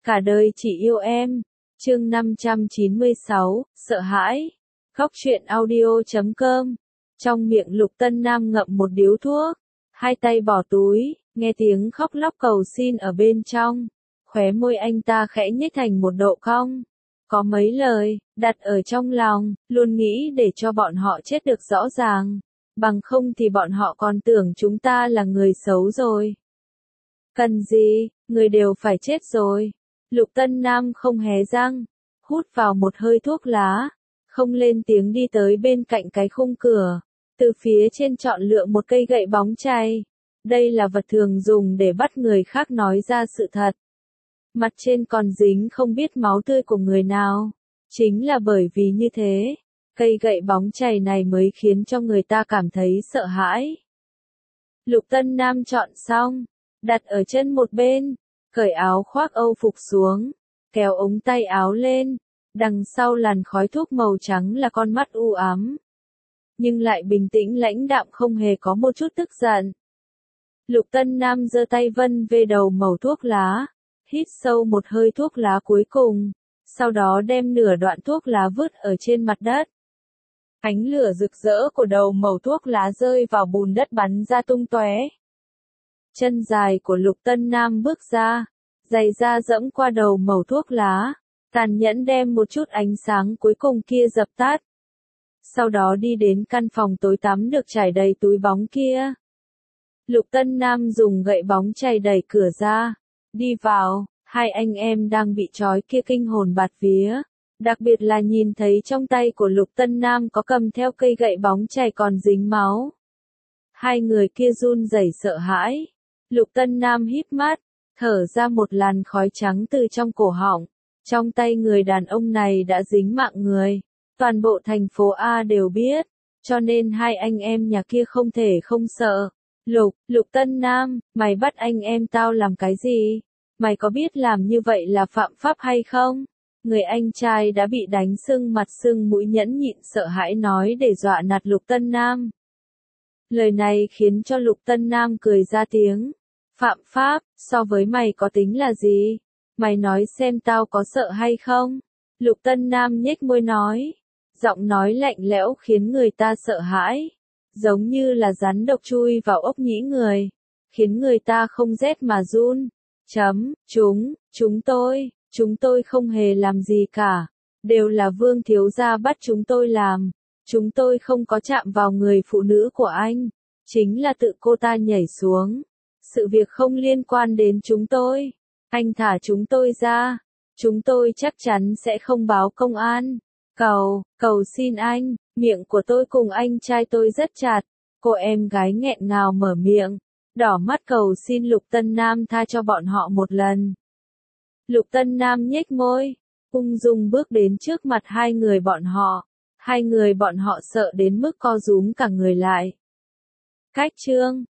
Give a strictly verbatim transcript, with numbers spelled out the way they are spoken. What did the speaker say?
Cả đời chỉ yêu em. Chương năm trăm chín mươi sáu, sợ hãi. Góc truyện audio chấm com. Trong miệng Lục Tân Nam ngậm một điếu thuốc, hai tay bỏ túi, nghe tiếng khóc lóc cầu xin ở bên trong. Khóe môi anh ta khẽ nhếch thành một độ cong. Có mấy lời, đặt ở trong lòng, luôn nghĩ để cho bọn họ chết được rõ ràng. Bằng không thì bọn họ còn tưởng chúng ta là người xấu rồi. Cần gì, người đều phải chết rồi. Lục Tân Nam không hé răng, hút vào một hơi thuốc lá, không lên tiếng đi tới bên cạnh cái khung cửa. Từ phía trên chọn lựa một cây gậy bóng chày. Đây là vật thường dùng để bắt người khác nói ra sự thật. Mặt trên còn dính không biết máu tươi của người nào. Chính là bởi vì như thế, cây gậy bóng chày này mới khiến cho người ta cảm thấy sợ hãi. Lục Tân Nam chọn xong, đặt ở chân một bên, cởi áo khoác Âu phục xuống, kéo ống tay áo lên, đằng sau làn khói thuốc màu trắng là con mắt u ám. Nhưng lại bình tĩnh lãnh đạm, không hề có một chút tức giận. Lục Tân Nam giơ tay vân về đầu mẩu thuốc lá, hít sâu một hơi thuốc lá cuối cùng, sau đó đem nửa đoạn thuốc lá vứt ở trên mặt đất. Ánh lửa rực rỡ của đầu mẩu thuốc lá rơi vào bùn đất bắn ra tung tóe. Chân dài của Lục Tân Nam bước ra, giày da dẫm qua đầu mẩu thuốc lá, tàn nhẫn đem một chút ánh sáng cuối cùng kia dập tắt. Sau đó đi đến căn phòng tối tăm được trải đầy túi bóng kia. Lục Tân Nam dùng gậy bóng chày đẩy cửa ra, đi vào, hai anh em đang bị trói kia kinh hồn bạt vía, đặc biệt là nhìn thấy trong tay của Lục Tân Nam có cầm theo cây gậy bóng chày còn dính máu. Hai người kia run rẩy sợ hãi. Lục Tân Nam híp mắt, thở ra một làn khói trắng từ trong cổ họng. Trong tay người đàn ông này đã dính mạng người. Toàn bộ thành phố A đều biết, cho nên hai anh em nhà kia không thể không sợ. Lục, Lục Tân Nam, mày bắt anh em tao làm cái gì? Mày có biết làm như vậy là phạm pháp hay không? Người anh trai đã bị đánh sưng mặt sưng mũi nhẫn nhịn sợ hãi nói để dọa nạt Lục Tân Nam. Lời này khiến cho Lục Tân Nam cười ra tiếng. Phạm pháp, so với mày có tính là gì? Mày nói xem tao có sợ hay không? Lục Tân Nam nhếch môi nói. Giọng nói lạnh lẽo khiến người ta sợ hãi. Giống như là rắn độc chui vào ốc nhĩ người. Khiến người ta không rét mà run. Chấm, chúng, chúng tôi, chúng tôi không hề làm gì cả. Đều là Vương thiếu gia bắt chúng tôi làm. Chúng tôi không có chạm vào người phụ nữ của anh. Chính là tự cô ta nhảy xuống. Sự việc không liên quan đến chúng tôi. Anh thả chúng tôi ra. Chúng tôi chắc chắn sẽ không báo công an. Cầu, cầu xin anh, miệng của tôi cùng anh trai tôi rất chặt. Cô em gái nghẹn ngào mở miệng, đỏ mắt cầu xin Lục Tân Nam tha cho bọn họ một lần. Lục Tân Nam nhếch môi, ung dung bước đến trước mặt hai người bọn họ. Hai người bọn họ sợ đến mức co rúm cả người lại. Cách chương